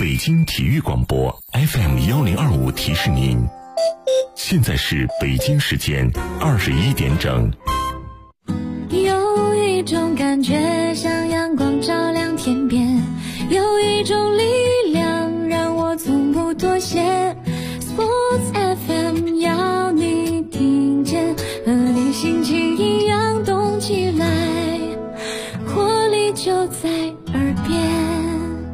北京体育广播 FM1025提示您，现在是北京时间21点整。 有一种感觉像阳光照亮天边，有一种力量让我从不妥协。 Sports FM 要你听见，和你心情一样动起来，活力就在耳边。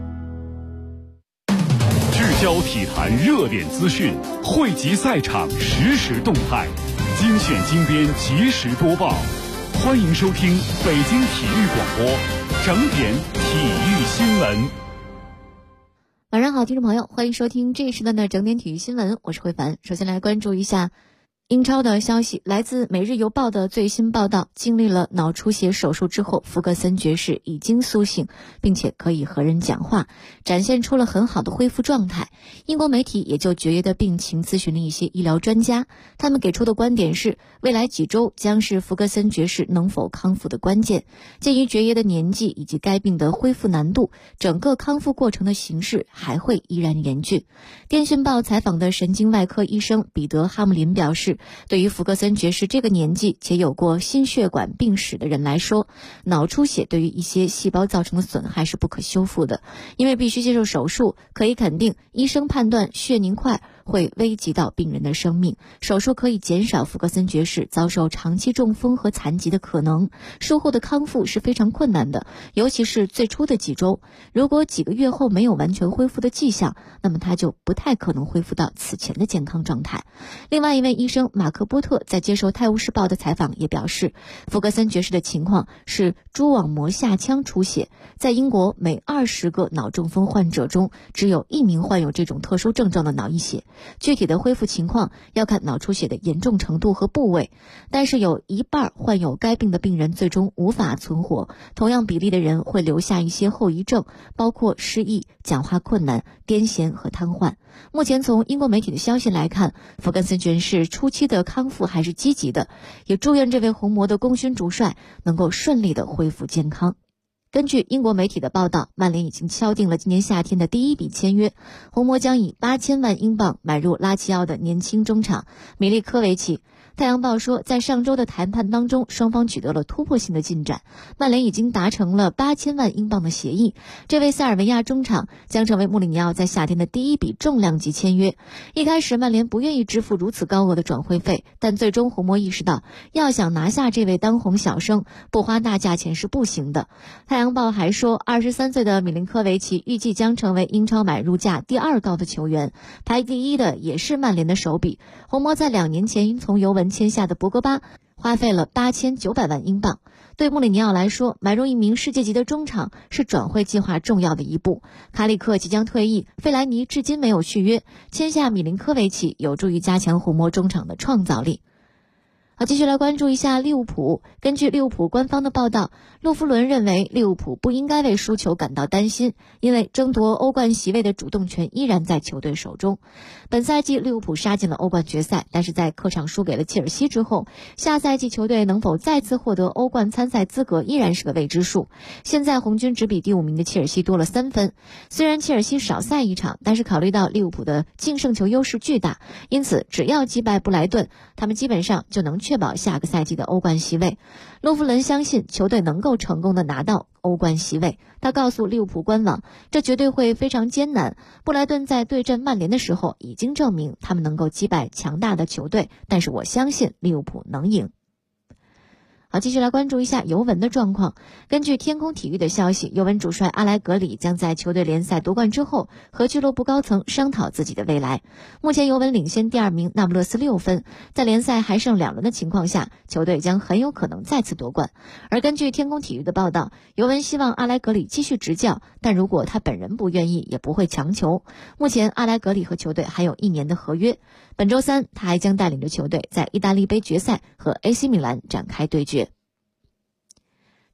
聚焦体坛热点资讯，汇集赛场实时动态，精选精编及时播报。欢迎收听北京体育广播整点体育新闻。 晚上好，听众朋友，欢迎收听这一时段的整点体育新闻，我是慧凡。首先来关注一下英超的消息。来自每日邮报的最新报道，经历了脑出血手术之后，福格森爵士已经苏醒，并且可以和人讲话，展现出了很好的恢复状态。英国媒体也就爵爷的病情咨询了一些医疗专家，他们给出的观点是，未来几周将是福格森爵士能否康复的关键。鉴于爵爷的年纪以及该病的恢复难度，整个康复过程的形势还会依然严峻。电讯报采访的神经外科医生彼得·哈姆林表示，对于福格森爵士这个年纪且有过心血管病史的人来说，脑出血对于一些细胞造成的损害是不可修复的，因为必须接受手术。可以肯定，医生判断血凝块会危及到病人的生命，手术可以减少福格森爵士遭受长期中风和残疾的可能。术后的康复是非常困难的，尤其是最初的几周，如果几个月后没有完全恢复的迹象，那么他就不太可能恢复到此前的健康状态。另外一位医生马克波特在接受《泰晤士报》的采访也表示，福格森爵士的情况是蛛网膜下腔出血，在英国每20个脑中风患者中只有1名患有这种特殊症状的脑溢血。具体的恢复情况要看脑出血的严重程度和部位，但是有一半患有该病的病人最终无法存活，同样比例的人会留下一些后遗症，包括失忆、讲话困难、癫痫和瘫痪。目前从英国媒体的消息来看，福格森爵士初期的康复还是积极的，也祝愿这位红魔的功勋主帅能够顺利的恢复健康。根据英国媒体的报道，曼联已经敲定了今年夏天的第一笔签约，红魔将以8000万英镑买入拉齐奥的年轻中场米利科维奇。太阳报说，在上周的谈判当中，双方取得了突破性的进展，曼联已经达成了8000万英镑的协议。这位塞尔维亚中场将成为穆里尼奥在夏天的第一笔重量级签约。一开始曼联不愿意支付如此高额的转会费，但最终红魔意识到，要想拿下这位当红小生，不花大价钱是不行的。太阳报还说，23岁的米林科维奇预计将成为英超买入价第2高的球员，排第1的也是曼联的手笔。红魔在2年前因从尤文签下的博格巴花费了8900万英镑。对穆里尼奥来说，买入一名世界级的中场是转会计划重要的一步。卡里克即将退役，费莱尼至今没有续约，签下米林科维奇有助于加强红魔中场的创造力。好，继续来关注一下利物浦。根据利物浦官方的报道，洛夫伦认为利物浦不应该为输球感到担心，因为争夺欧冠席位的主动权依然在球队手中。本赛季利物浦杀进了欧冠决赛，但是在客场输给了切尔西之后，下赛季球队能否再次获得欧冠参赛资格依然是个未知数。现在红军只比第5名的切尔西多了3分，虽然切尔西少赛一场，但是考虑到利物浦的净胜球优势巨大，因此只要击败布莱顿，他们基本上就能确保下个赛季的欧冠席位。洛夫伦相信球队能够成功的拿到欧冠席位，他告诉利物浦官网，这绝对会非常艰难。布莱顿在对阵曼联的时候已经证明他们能够击败强大的球队，但是我相信利物浦能赢。好，继续来关注一下尤文的状况。根据天空体育的消息，尤文主帅阿莱格里将在球队联赛夺冠之后和俱乐部高层商讨自己的未来。目前尤文领先第2名那不勒斯6分，在联赛还剩2轮的情况下，球队将很有可能再次夺冠。而根据天空体育的报道，尤文希望阿莱格里继续执教，但如果他本人不愿意，也不会强求。目前阿莱格里和球队还有1年的合约。本周3，他还将带领着球队在意大利杯决赛和 AC 米兰展开对决。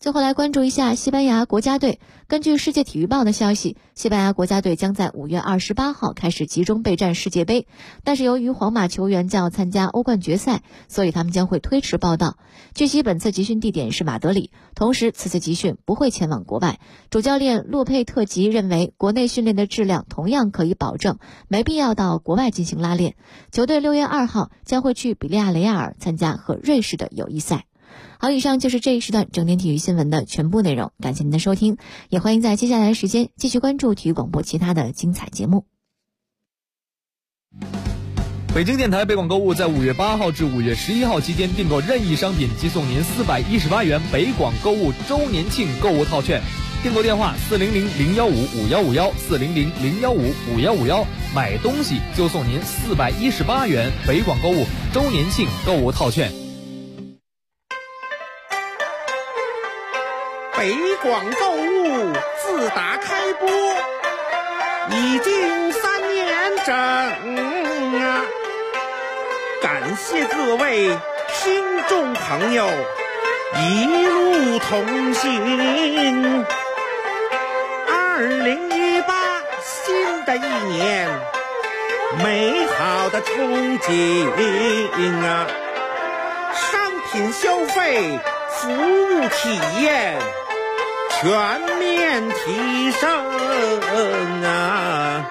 最后来关注一下西班牙国家队。根据世界体育报的消息，西班牙国家队将在5月28号开始集中备战世界杯，但是由于皇马球员将要参加欧冠决赛，所以他们将会推迟报到。据悉，本次集训地点是马德里，同时此次集训不会前往国外。主教练洛佩特吉认为，国内训练的质量同样可以保证，没必要到国外进行拉练。球队6月2号将会去比利亚雷亚尔参加和瑞士的友谊赛。好，以上就是这一时段整点体育新闻的全部内容，感谢您的收听，也欢迎在接下来的时间继续关注体育广播其他的精彩节目。 北京电台北广购物在5月8号至5月11号期间订购任意商品即送您418元北广购物周年庆购物套券，订购电话400-015-5151，400-015-5151，买东西就送您418元北广购物周年庆购物套券。 北广购物自打开播已经3年整啊，感谢各位听众朋友一路同行。2018新的一年，美好的憧憬啊，商品消费，服务体验全面提升啊！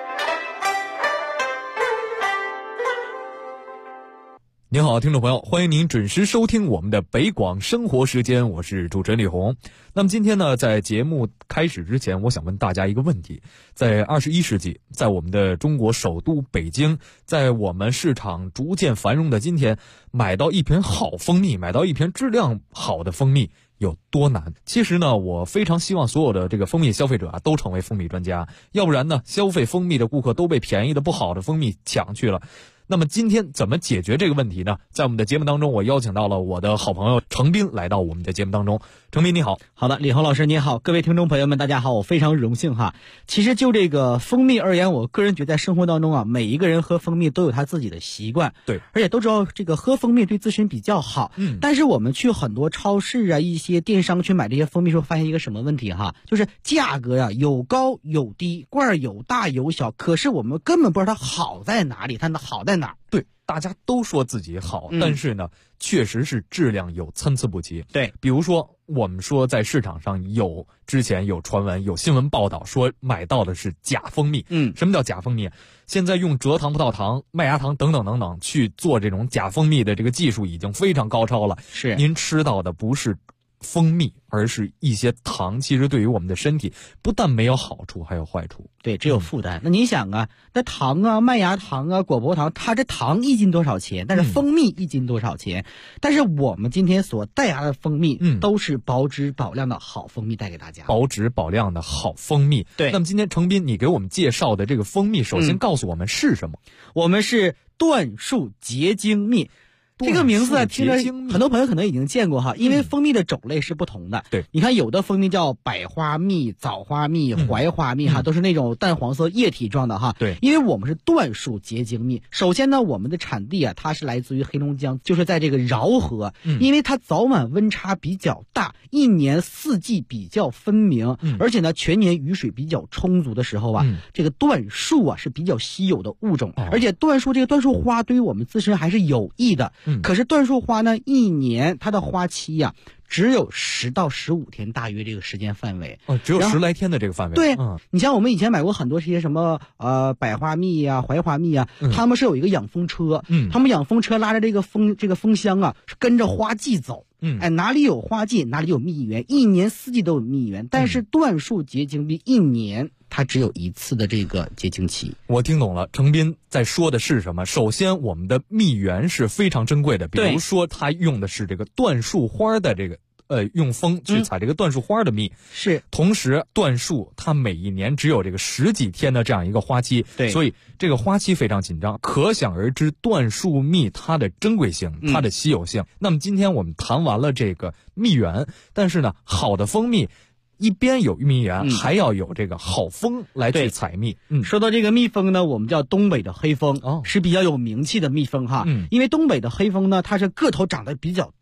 您好，听众朋友，欢迎您准时收听我们的北广生活时间，我是主持人李红。那么今天呢，在节目开始之前，我想问大家一个问题：在21世纪，在我们的中国首都北京，在我们市场逐渐繁荣的今天，买到一瓶好蜂蜜，买到一瓶质量好的蜂蜜有多难？其实呢，我非常希望所有的这个蜂蜜消费者啊，都成为蜂蜜专家，要不然呢，消费蜂蜜的顾客都被便宜的不好的蜂蜜抢去了。那么今天怎么解决这个问题呢？在我们的节目当中，我邀请到了我的好朋友程斌来到我们的节目当中。程斌你好。 好的，李红老师你好，各位听众朋友们大家好，我非常荣幸哈。其实就这个蜂蜜而言，我个人觉得在生活当中啊，每一个人喝蜂蜜都有他自己的习惯， 对， 而且都知道这个喝蜂蜜对自身比较好。但是我们去很多超市啊，一些电商去买这些蜂蜜时候，发现一个什么问题哈，就是价格呀有高有低，罐有大有小，可是我们根本不知道它好在哪里，它好在哪儿。 对，大家都说自己好，但是呢，确实是质量有参差不齐。 对， 比如说我们说在市场上之前有传闻，有新闻报道说买到的是假蜂蜜。什么叫假蜂蜜？现在用蔗糖、葡萄糖、麦芽糖等等等等去做这种假蜂蜜的这个技术已经非常高超了。 是， 您吃到的不是蜂蜜，而是一些糖，其实对于我们的身体不但没有好处，还有坏处。 对，只有负担。那您想啊，那糖啊、麦芽糖啊、果葡糖，它这糖1斤多少钱？但是蜂蜜1斤多少钱？但是我们今天所带来的蜂蜜，都是保质保量的好蜂蜜带给大家。 保质保量的好蜂蜜。 对。 那么今天程斌，你给我们介绍的这个蜂蜜，首先告诉我们是什么？ 我们是椴树结晶蜜。这个名字听着很多朋友可能已经见过哈，因为蜂蜜的种类是不同的。 对， 你看有的蜂蜜叫百花蜜、枣花蜜、槐花蜜哈，都是那种淡黄色液体状的哈。 对， 因为我们是椴树结晶蜜。首先呢，我们的产地啊，它是来自于黑龙江，就是在这个饶河，因为它早晚温差比较大，一年四季比较分明，而且呢，全年雨水比较充足的时候啊，这个椴树啊是比较稀有的物种，而且椴树这个椴树花对于我们自身还是有益的。可是椴树花呢，一年它的花期呀，只有10到15天，大约这个时间范围。 只有10来天的这个范围。 对，你像我们以前买过很多这些什么百花蜜呀、槐花蜜呀，他们是有一个养蜂车，他们养蜂车拉着这个蜂箱啊，是跟着花季走。哪里有花季，哪里有蜜源，一年四季都有蜜源。但是椴树结晶蜜一年它只有1次的这个结晶期。 我听懂了，程斌在说的是什么？首先，我们的蜜源是非常珍贵的，比如说他用的是这个椴树花的这个用蜂去采这个椴树花的蜜。 是， 同时椴树它每一年只有这个10几天的这样一个花期， 对， 所以这个花期非常紧张，可想而知椴树蜜它的珍贵性，它的稀有性。那么今天我们谈完了这个蜜源，但是呢，好的蜂蜜一边有蜜源，还要有这个好蜂来去采蜜。 说到这个蜜蜂呢，我们叫东北的黑蜂，是比较有名气的蜜蜂哈。因为东北的黑蜂呢，它是个头长得比较大，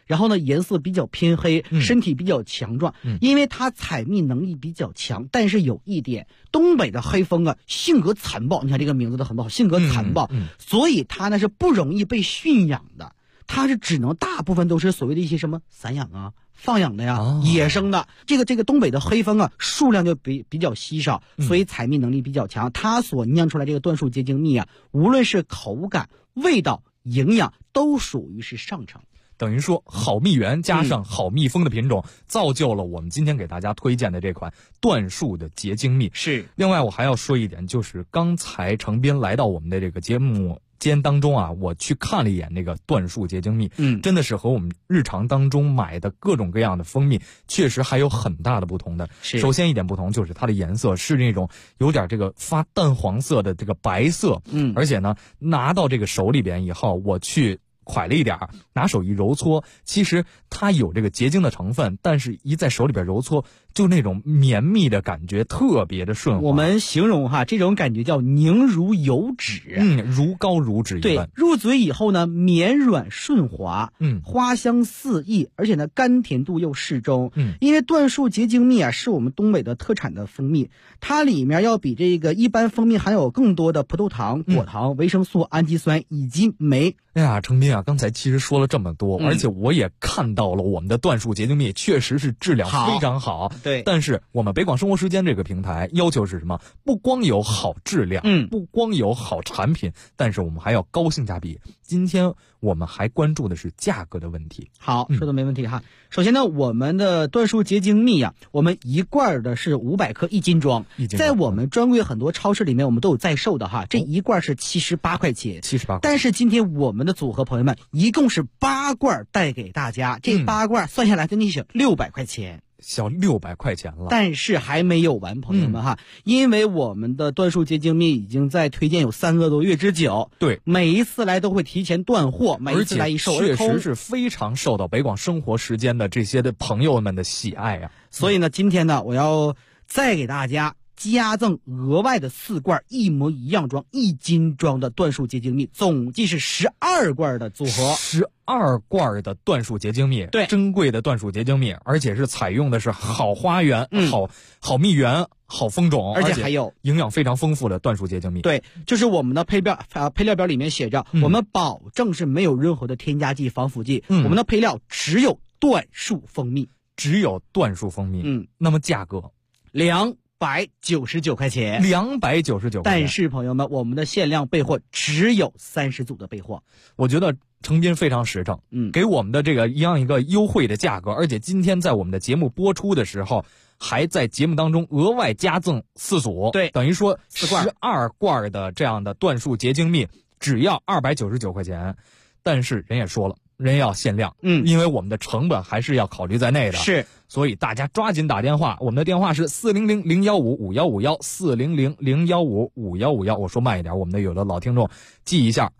然后呢颜色比较偏黑，身体比较强壮，因为它采蜜能力比较强。但是有一点，东北的黑蜂啊性格残暴，你看这个名字都很不好，性格残暴，所以它呢是不容易被驯养的，它是只能大部分都是所谓的一些什么散养啊、放养的呀、野生的。这个东北的黑蜂啊数量就比较稀少，所以采蜜能力比较强。它所酿出来这个椴树结晶蜜啊，无论是口感、味道、营养都属于是上乘。 等于说好蜜源加上好蜜蜂的品种，造就了我们今天给大家推荐的这款椴树的结晶蜜。 是。 另外我还要说一点，就是刚才程斌来到我们的这个节目间当中啊，我去看了一眼那个椴树结晶蜜，真的是和我们日常当中买的各种各样的蜂蜜确实还有很大的不同的。首先一点不同就是它的颜色是那种有点这个发淡黄色的这个白色，而且呢拿到这个手里边以后，我去蒯了一点，拿手一揉搓，其实它有这个结晶的成分，但是一在手里边揉搓，就那种绵密的感觉特别的顺滑。 我们形容哈，这种感觉叫凝如油脂， 如膏如脂一般。 对，入嘴以后呢，绵软顺滑，花香四溢，而且呢，甘甜度又适中。因为椴树结晶蜜啊，是我们东北的特产的蜂蜜，它里面要比这个一般蜂蜜含有更多的葡萄糖、果糖、维生素、氨基酸以及酶。 哎呀，程斌啊，刚才其实说了这么多，而且我也看到了我们的椴树结晶蜜确实是质量非常好。 对， 但是我们北广生活时间这个平台要求是什么？不光有好质量，不光有好产品，但是我们还要高性价比。今天我们还关注的是价格的问题。 好，说的没问题哈。首先呢，我们的椴树结晶蜜啊，我们一罐的是500克1斤装，在我们专柜很多超市里面我们都有在售的哈。这一罐是78块钱，78块。但是今天我们的组合朋友们一共是8罐带给大家，这8罐算下来就小600块钱。 小600块钱了， 但是还没有完，朋友们哈，因为我们的椴树结晶蜜已经在推荐有3个多月之久， 对， 每一次来都会提前断货，每一次来一售而空， 确实是非常受到北广生活时间的这些的朋友们的喜爱啊。 所以呢，今天呢，我要再给大家加赠额外的4罐一模一样装1斤装的椴树结晶蜜，总计是12罐的组合 ，12罐的椴树结晶蜜， 对， 珍贵的椴树结晶蜜，而且是采用的是好花园、好蜜源、好蜂种， 而且还有营养非常丰富的椴树结晶蜜。 对，就是我们的配料表里面写着，我们保证是没有任何的添加剂、防腐剂，我们的配料只有椴树蜂蜜， 只有椴树蜂蜜。那么价格 299块钱 ，299块钱。 但是朋友们，我们的限量备货只有30组的备货。 我觉得程斌非常实诚，给我们的这个一个优惠的价格，而且今天在我们的节目播出的时候，还在节目当中额外加赠4组， 对， 等于说12罐的这样的椴树结晶蜜只要299块钱。但是人也说了，人要限量，因为我们的成本还是要考虑在内的， 是， 所以大家抓紧打电话，我们的电话是400-015-5151，400-015-5151。我说慢一点，我们的有的老听众记一下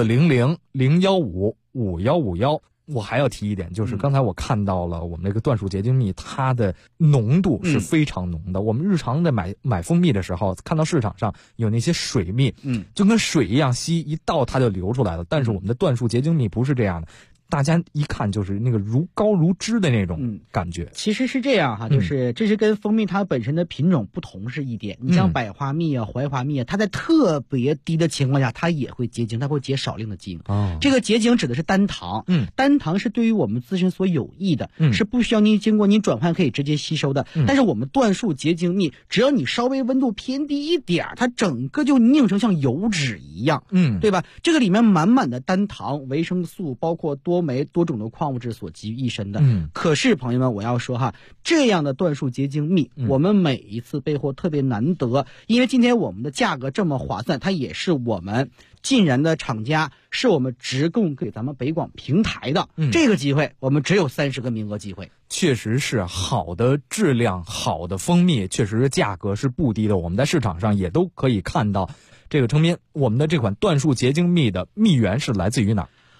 ，400-015-5151。我还要提一点，就是刚才我看到了我们这个椴树结晶蜜，它的浓度是非常浓的。我们日常在买蜂蜜的时候，看到市场上有那些水蜜，就跟水一样稀，一倒它就流出来了。但是我们的椴树结晶蜜不是这样的，大家一看就是那个如膏如脂的那种感觉。 其实是这样哈，就是这是跟蜂蜜它本身的品种不同是一点。你像百花蜜啊、槐花蜜啊，它在特别低的情况下，它也会结晶，它会结少量的晶。这个结晶指的是单糖，单糖是对于我们自身所有益的，是不需要你经过你转换可以直接吸收的。但是我们椴树结晶蜜，只要你稍微温度偏低一点，它整个就凝成像油脂一样，对吧？这个里面满满的单糖、维生素，包括多酶多种的矿物质所集于一身的。可是朋友们，我要说哈，这样的椴树结晶蜜，我们每一次备货特别难得，因为今天我们的价格这么划算，它也是我们晋然的厂家，是我们直供给咱们北广平台的。这个机会我们只有30个名额机会。 确实是好的质量、好的蜂蜜，确实价格是不低的。我们在市场上也都可以看到。这个程斌，我们的这款椴树结晶蜜的蜜源是来自于哪儿？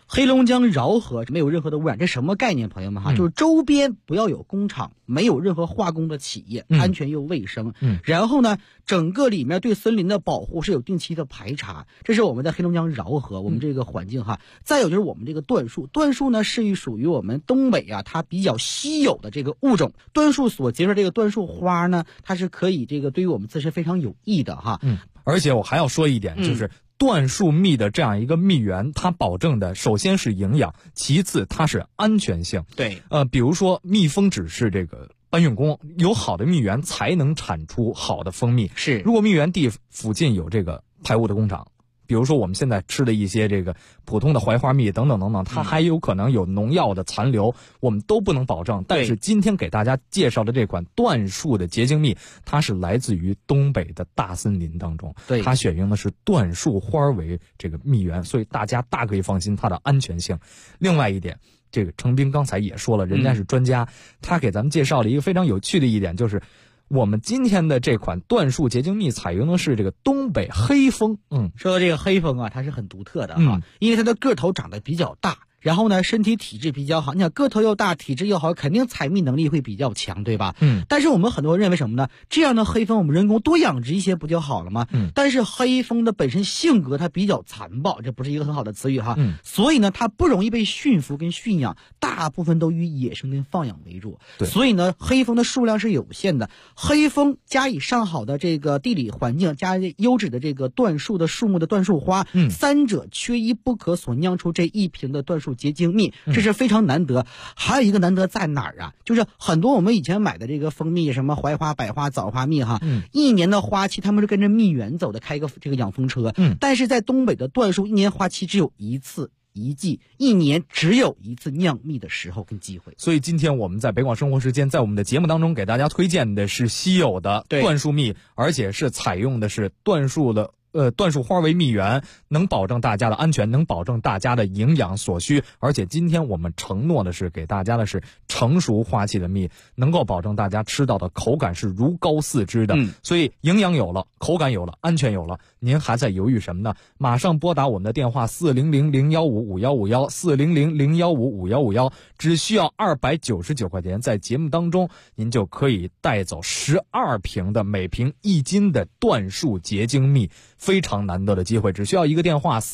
黑龙江饶河没有任何的污染，这什么概念，朋友们哈？就是周边不要有工厂，没有任何化工的企业，安全又卫生。然后呢，整个里面对森林的保护是有定期的排查，这是我们在黑龙江饶河我们这个环境哈。再有就是我们这个椴树，椴树呢是属于我们东北啊，它比较稀有的这个物种。椴树所结出这个椴树花呢，它是可以这个对于我们自身非常有益的哈。 而且我还要说一点，就是椴树蜜的这样一个蜜源，它保证的首先是营养，其次它是安全性。 对， 比如说蜜蜂只是这个搬运工，有好的蜜源才能产出好的蜂蜜。 是， 如果蜜源地附近有这个排污的工厂，比如说我们现在吃的一些这个普通的槐花蜜等等等等，它还有可能有农药的残留，我们都不能保证。但是今天给大家介绍的这款椴树的结晶蜜，它是来自于东北的大森林当中， 对， 它选用的是椴树花为这个蜜源，所以大家大可以放心它的安全性。另外一点，这个程斌刚才也说了，人家是专家，他给咱们介绍了一个非常有趣的一点，就是我们今天的这款椴树结晶蜜采用的是这个东北黑蜂。 说到这个黑蜂啊，它是很独特的哈，因为它的个头长得比较大，然后呢身体体质比较好。你想个头又大，体质又好，肯定采蜜能力会比较强，对吧？但是我们很多人认为什么呢？这样的黑蜂我们人工多养殖一些不就好了吗？但是黑蜂的本身性格它比较残暴，这不是一个很好的词语哈。所以呢它不容易被驯服跟驯养，大部分都以野生跟放养为主。所以呢黑蜂的数量是有限的，黑蜂加以上好的这个地理环境，加优质的这个椴树的树木的椴树花，三者缺一不可，所酿出这一瓶的椴树结晶蜜，这是非常难得。还有一个难得在哪儿啊？就是很多我们以前买的这个蜂蜜，什么槐花、百花、枣花蜜哈，一年的花期他们是跟着蜜源走的，开个这个养蜂车。但是在东北的椴树，一年花期只有一次。一季，一年只有一次酿蜜的时候跟机会。 所以今天我们在北广生活时间，在我们的节目当中给大家推荐的是稀有的椴树蜜，而且是采用的是椴树的椴树花为蜜源，能保证大家的安全，能保证大家的营养所需。而且今天我们承诺的是给大家的是成熟花期的蜜，能够保证大家吃到的口感是如膏似脂的。所以营养有了，口感有了，安全有了，您还在犹豫什么呢？马上拨打我们的电话400-015-5151，400-015-5151，只需要299块钱，在节目当中您就可以带走12瓶的每瓶1斤的椴树结晶蜜。非常难得的机会，只需要一个电话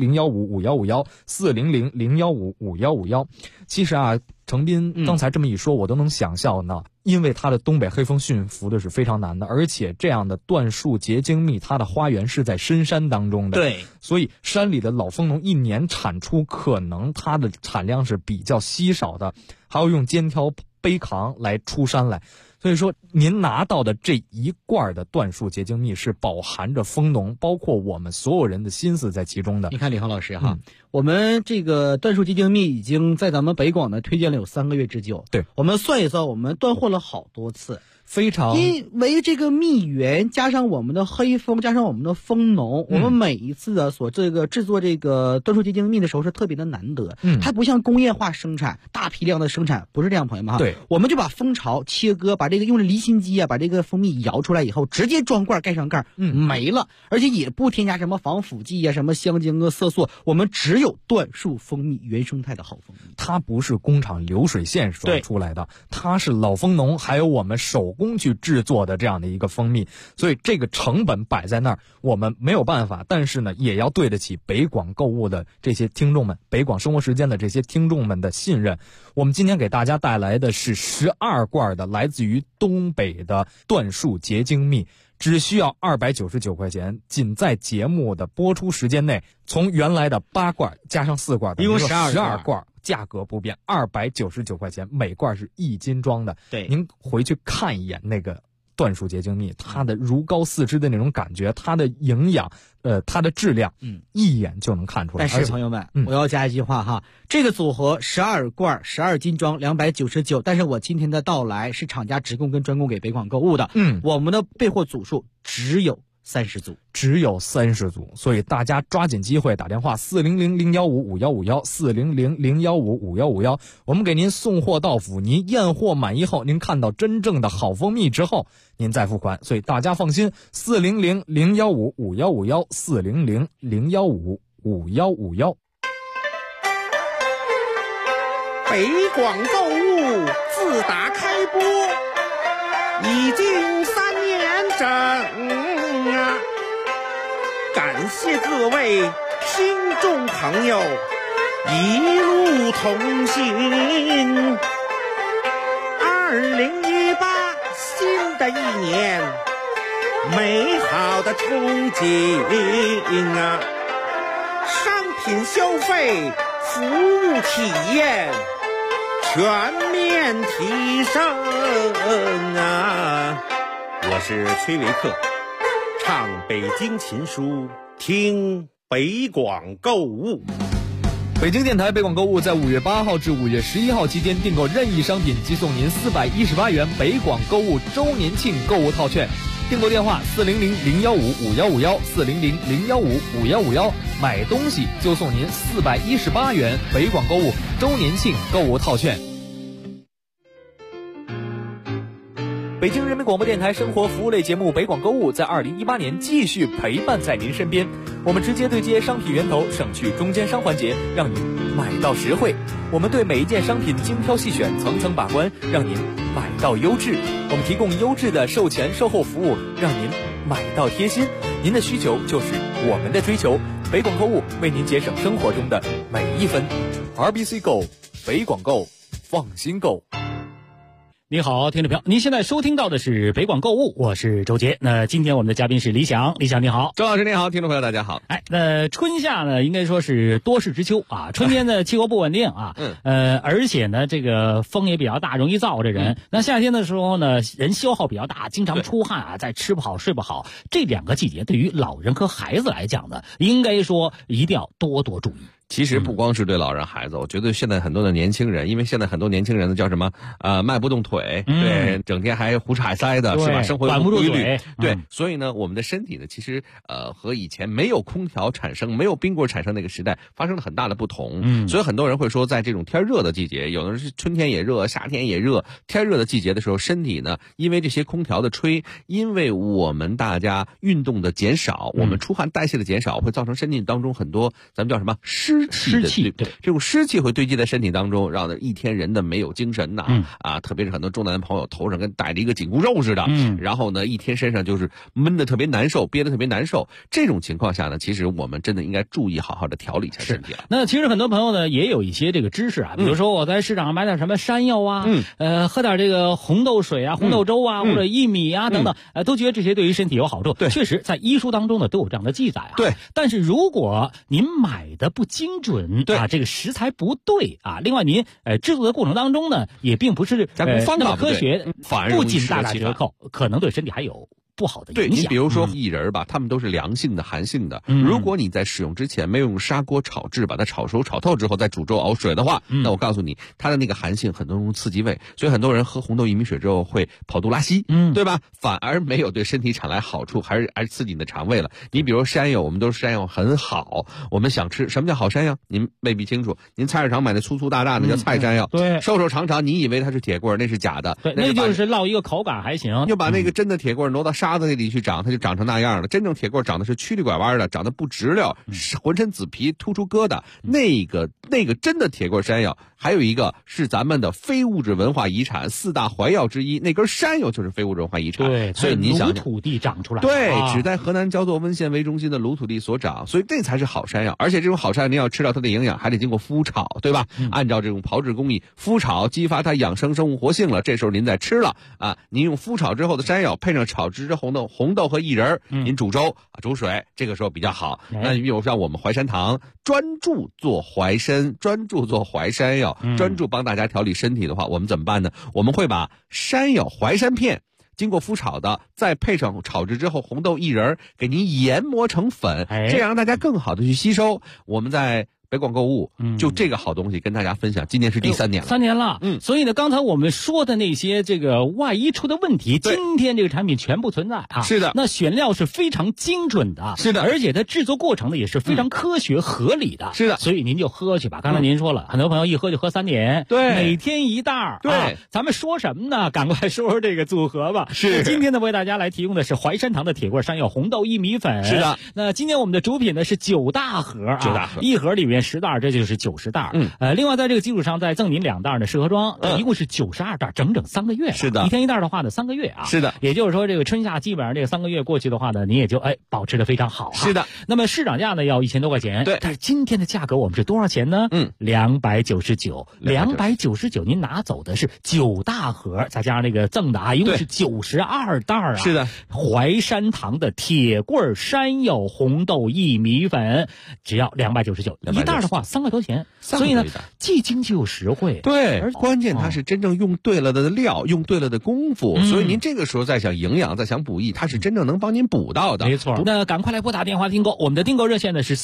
400-015-5151，400-015-5151。其实啊，程斌刚才这么一说，我都能想象呢，因为它的东北黑蜂驯服的是非常难的，而且这样的椴树结晶蜜，它的花园是在深山当中的， 对， 所以山里的老蜂农一年产出可能它的产量是比较稀少的，还要用肩挑背扛来出山来。所以说您拿到的这一罐的椴树结晶蜜是饱含着蜂农包括我们所有人的心思在其中的。 你看李航老师哈，我们这个椴树结晶蜜已经在咱们北广呢推荐了有3个月之久。 对， 我们算一算，我们断货了好多次。 非常， 因为这个蜜源加上我们的黑蜂加上我们的蜂农，我们每一次的所这个制作这个椴树结晶蜜的时候是特别的难得。它不像工业化生产大批量的生产，不是这样，朋友们哈。 对， 我们就把蜂巢切割，把这个用着离心机啊，把这个蜂蜜摇出来以后，直接装罐盖上盖，没了，而且也不添加什么防腐剂啊、什么香精啊、色素，我们只有椴树蜂蜜原生态的好蜂蜜。 它不是工厂流水线所出来的，它是老蜂农还有我们手工去制作的这样的一个蜂蜜，所以这个成本摆在那儿，我们没有办法，但是呢，也要对得起北广购物的这些听众们，北广生活时间的这些听众们的信任。我们今天给大家带来的是12罐的来自于东北的椴树结晶蜜，只需要299块钱，仅在节目的播出时间内，从原来的8罐加上4罐， 一共12 罐，价格不变，299块钱，每罐是1斤装的。 对， 您回去看一眼那个椴树结晶蜜，它的如膏似脂的那种感觉，它的营养，它的质量，一眼就能看出来。 但是朋友们，我要加一句话哈，这个组合12罐12斤装299，但是我今天的到来是厂家直供跟专供给北广购物的，我们的备货组数只有30组， 只有30组，所以大家抓紧机会打电话400-015-5151，400-015-5151，我们给您送货到府，您验货满意后，您看到真正的好蜂蜜之后，您再付款，所以大家放心，400-015-5151，400-015-5151。 北广购物自打开播已经3年整啊，感谢各位听众朋友一路同行。2018新的一年，美好的憧憬啊，商品消费服务体验全面提升啊！我是崔维克，唱北京琴书，听北广购物。 北京电台北广购物在5月8号至5月11号期间订购任意商品即送您418元北广购物周年庆购物套券。订购电话400-015-5151，400-015-5151，买东西就送您418元北广购物周年庆购物套券。北京人民广播电台生活服务类节目北广购物在2018年继续陪伴在您身边，我们直接对接商品源头，省去中间商环节，让您买到实惠。我们对每一件商品精挑细选，层层把关，让您买到优质。我们提供优质的售前售后服务，让您买到贴心。您的需求就是我们的追求，北广购物为您节省生活中的每一分。RBC Go， 北广购，放心购。 你好，听众朋友，您现在收听到的是北广购物，我是周杰。那今天我们的嘉宾是李想，李想你好。 周老师你好，听众朋友大家好。 那春夏呢，应该说是多事之秋啊。春天呢，气候不稳定啊，而且呢，这个风也比较大，容易燥着人。那夏天的时候呢，人消耗比较大，经常出汗啊，再吃不好睡不好。这2个季节对于老人和孩子来讲呢，应该说一定要多多注意。 其实不光是对老人孩子，我觉得现在很多的年轻人，因为现在很多年轻人呢叫什么迈不动腿，对，整天还胡吃海塞的，是吧？生活不规律，对，所以呢，我们的身体呢，其实和以前没有空调产生、没有冰棍产生那个时代发生了很大的不同。所以很多人会说，在这种天热的季节，有的人是春天也热，夏天也热，天热的季节的时候，身体呢，因为这些空调的吹，因为我们大家运动的减少，我们出汗代谢的减少，会造成身体当中很多咱们叫什么湿气，对，这种湿气会堆积在身体当中，让一天人的没有精神呐，特别是很多中年朋友头上跟戴着一个紧箍咒似的，然后呢，一天身上就是闷得特别难受，憋得特别难受。这种情况下呢，其实我们真的应该注意好好的调理一下身体了。 那其实很多朋友呢也有一些这个知识啊，比如说我在市场上买点什么山药啊，喝点这个红豆水啊、红豆粥啊，或者薏米啊等等，都觉得这些对于身体有好处。对，确实在医书当中呢都有这样的记载啊。 对， 但是如果您买的不精准，对这个食材不对啊，另外您制作的过程当中呢，也并不是加工方法科学， 反而不仅大打折扣，可能对身体还有不好的影响。 对，你比如说薏仁吧，它们都是凉性的、寒性的。如果你在使用之前没有用砂锅炒制，把它炒熟、炒透之后再煮粥熬水的话，那我告诉你，它的那个寒性很多容易刺激胃，所以很多人喝红豆薏米水之后会跑肚拉稀，对吧？反而没有对身体产来好处，还是刺激你的肠胃了。你比如山药，我们都是山药很好，我们想吃什么叫好山药？您未必清楚。您菜市场买的粗粗大大的叫菜山药， 对， 瘦瘦长长，你以为它是铁棍，那是假的， 对，那就是烙一个口感还行。 就把那个真的铁棍挪到沙子那里去长，它就长成那样了。真正铁棍长得是曲里拐弯的，长得不直溜，浑身紫皮，突出疙瘩。那个真的铁棍山药，还有一个是咱们的非物质文化遗产4大怀药之一，那根山药就是非物质文化遗产。 对， 所以你想， 芦土地长出来， 对，只在河南焦作温县为中心的芦土地所长，所以这才是好山药。而且这种好山药，您要吃到它的营养，还得经过麸炒，对吧？按照这种炮制工艺，麸炒激发它养生生物活性了，这时候您再吃了啊，您用麸炒之后的山药配上炒制红豆和薏仁，您煮粥煮水，这个时候比较好。那比如像我们淮山堂专注做淮参，专注做淮山药，专注帮大家调理身体的话，我们怎么办呢？我们会把山药、淮山片经过麸炒的，再配上炒制之后红豆、薏仁，给您研磨成粉，这样让大家更好的去吸收。我们在北广购物，就这个好东西跟大家分享，今年是第3年了，3 年了。所以呢，刚才我们说的那些这个万一出的问题，今天这个产品全部存在啊。 是的， 那选料是非常精准的， 是的， 而且它制作过程呢也是非常科学合理的， 是的。 所以您就喝去吧。刚才您说了，很多朋友一喝就喝3年， 对， 每天1袋， 对。 咱们说什么呢？赶快说说这个组合吧。 是。 今天呢，为大家来提供的是淮山堂的铁棍山药红豆薏米粉。 是的。 那今天我们的主品呢是9大盒啊，1盒里面面10袋，这就是90袋。另外在这个基础上再赠您2袋的适合装，一共是92袋，整整3个月。 是的， 一天1袋的话呢，3个月啊。 是的， 也就是说这个春夏基本上这个3个月过去的话呢，你也就保持得非常好。 是的。 那么市场价呢要1000多块钱， 对， 但是今天的价格我们是多少钱呢？299，您拿走的是9大盒，再加上那个赠的一共是92袋啊。 是的， 淮山堂的铁棍山药红豆薏米粉只要299，一袋的话3块多钱，所以呢既经济又实惠。 对，而关键它是真正用对了的料，用对了的功夫，所以您这个时候再想营养，再想补益，它是真正能帮您补到的。 没错，那赶快来拨打电话订购，我们的订购热线呢是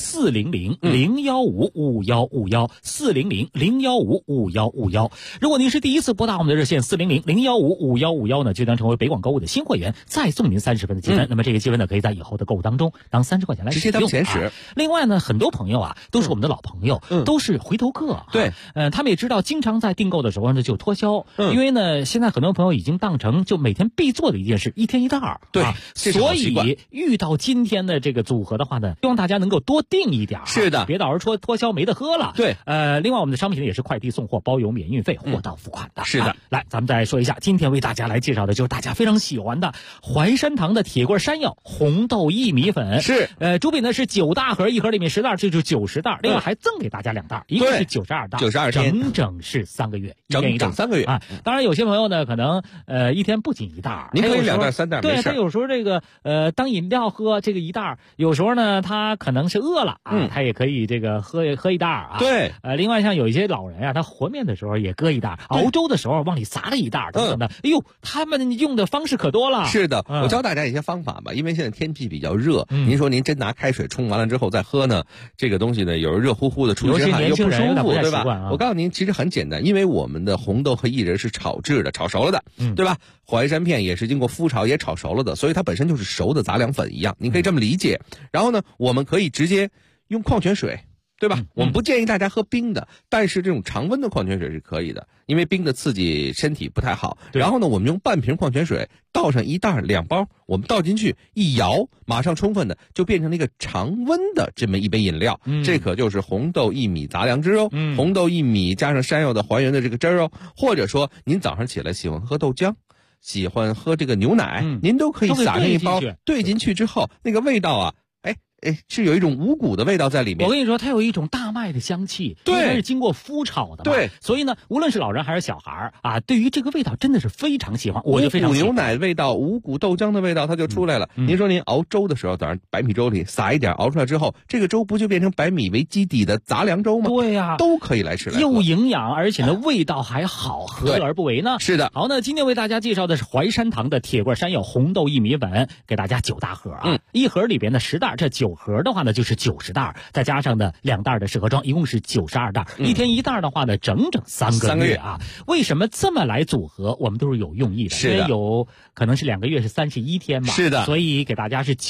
400-015-5151，400-015-5151。如果您是第一次拨打我们的热线400-015-5151呢，就能成为北广购物的新会员，再送您30分的积分。那么这个积分呢，可以在以后的购物当中当30块钱来使用， 直接当钱使。 另外呢，很多朋友都是我们的老朋友，都是回头客。 对， 他们也知道，经常在订购的时候呢就脱销，因为呢现在很多朋友已经当成就每天必做的一件事，一天1袋。 对， 所以遇到今天的这个组合的话呢，希望大家能够多订一点。 是的， 别到时候脱销没得喝了。 对， 另外我们的商品也是快递送货，包邮免运费，货到付款的。 是的， 来，咱们再说一下，今天为大家来介绍的就是大家非常喜欢的淮山堂的铁棍山药红豆薏米粉。 是， 主品呢是9大盒，一盒里面10袋，这就是90袋。另外还赠给大家2袋，一共是92袋 ，92天， 整整是3个月， 整3个月啊。当然有些朋友呢可能一天不仅1袋， 您可以2袋3袋， 对，他有时候这个当饮料喝这个1袋，有时候呢他可能是饿了他也可以这个喝1袋啊。 对， 另外像有一些老人他和面的时候也搁1袋，熬粥的时候往里撒了1袋等等的。哎呦，他们用的方式可多了。 是的，我教大家一些方法吧，因为现在天气比较热，您说您真拿开水冲完了之后再喝呢，这个东西呢有时候热乎乎的，出身汗又不舒服，对吧？我告诉您，其实很简单，因为我们的红豆和薏仁是炒制的，炒熟了的，对吧？淮山片也是经过麸炒也炒熟了的，所以它本身就是熟的杂粮粉一样，您可以这么理解。然后呢，我们可以直接用矿泉水，对吧？我们不建议大家喝冰的，但是这种常温的矿泉水是可以的，因为冰的刺激身体不太好。然后呢，我们用半瓶矿泉水倒上1袋2包，我们倒进去一摇，马上充分的就变成了一个常温的这么一杯饮料。这可就是红豆薏米杂粮汁哦，红豆薏米加上山药的还原的这个汁哦，或者说您早上起来喜欢喝豆浆，喜欢喝这个牛奶，您都可以撒上一包，兑进去之后，那个味道是有一种五谷的味道在里面。 我跟你说，它有一种大麦的香气， 对， 它是经过麸炒的嘛， 对， 所以呢，无论是老人还是小孩对于这个味道真的是非常喜欢，我就非常喜欢。 五谷牛奶味道、五谷豆浆的味道，它就出来了。您说您熬粥的时候，早上白米粥里撒一点，熬出来之后，这个粥不就变成白米为基底的杂粮粥吗？ 对呀， 都可以来吃来喝， 又营养，而且呢味道还好，何乐而不为呢？ 是的。 好，那今天为大家介绍的是淮山堂的铁棍山药红豆薏米粉，给大家9大盒一盒里边的10袋，这9盒的话呢就是90袋，再加上的2袋的适合装，一共是92袋，一天1袋的话呢，整整3个月啊！为什么这么来组合？我们都是有用意的，因为有可能是2个月是31天嘛， 是的， 所以给大家是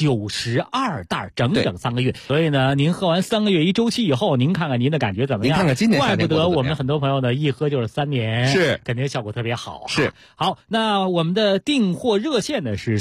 92袋，整整3个月。所以呢，您喝完3个月一周期以后，您看看您的感觉怎么样？ 您看看今年， 怪不得我们很多朋友呢一喝就是3年， 是肯定效果特别好。 是好，那我们的订货热线呢是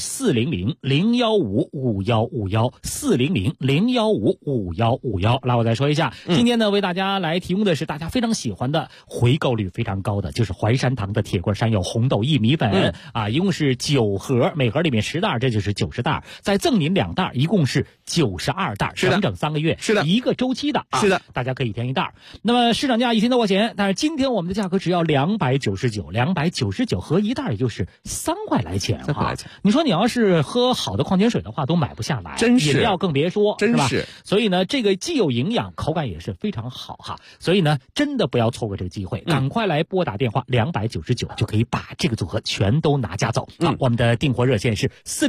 400-015-5151，400-015-5151。来，我再说一下，今天呢为大家来提供的是大家非常喜欢的、回购率非常高的，就是淮山堂的铁棍山药红豆薏米粉一共是9盒，每盒里面10袋，这就是90袋，再赠您2袋，一共是92袋，整整3个月， 是的， 一个周期的， 是的， 大家可以添1袋。那么市场价1000多块钱，但是今天我们的价格只要299合1袋，也就是3块来钱 3块来钱。 你说你要是喝好的矿泉水的话，都买不下来， 真是， 饮料更别说， 真是。所以呢，这个既有营养，口感也是非常好哈。所以呢，真的不要错过这个机会，赶快来拨打电话299，就可以把这个组合全都拿家走。我们的订货热线是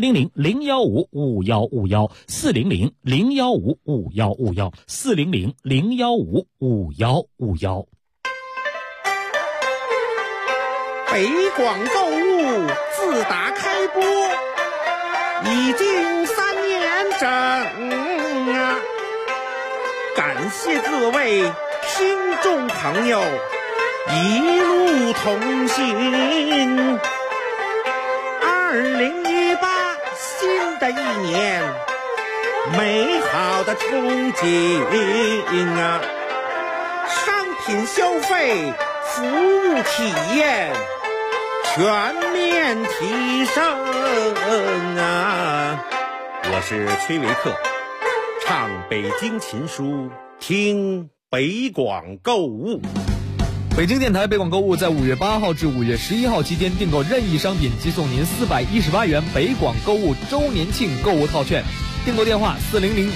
400-015-5151，400-015-5151，400-015-5151。 北广购物自打开播已经3年整感谢各位听众朋友一路同行。2018新的一年，美好的憧憬品消费服务体验全面提升啊！我是崔维克，唱北京琴书，听北广购物。 北京电台北广购物在5月8号至5月11号期间订购任意商品即送您418元北广购物周年庆购物套券，订购电话400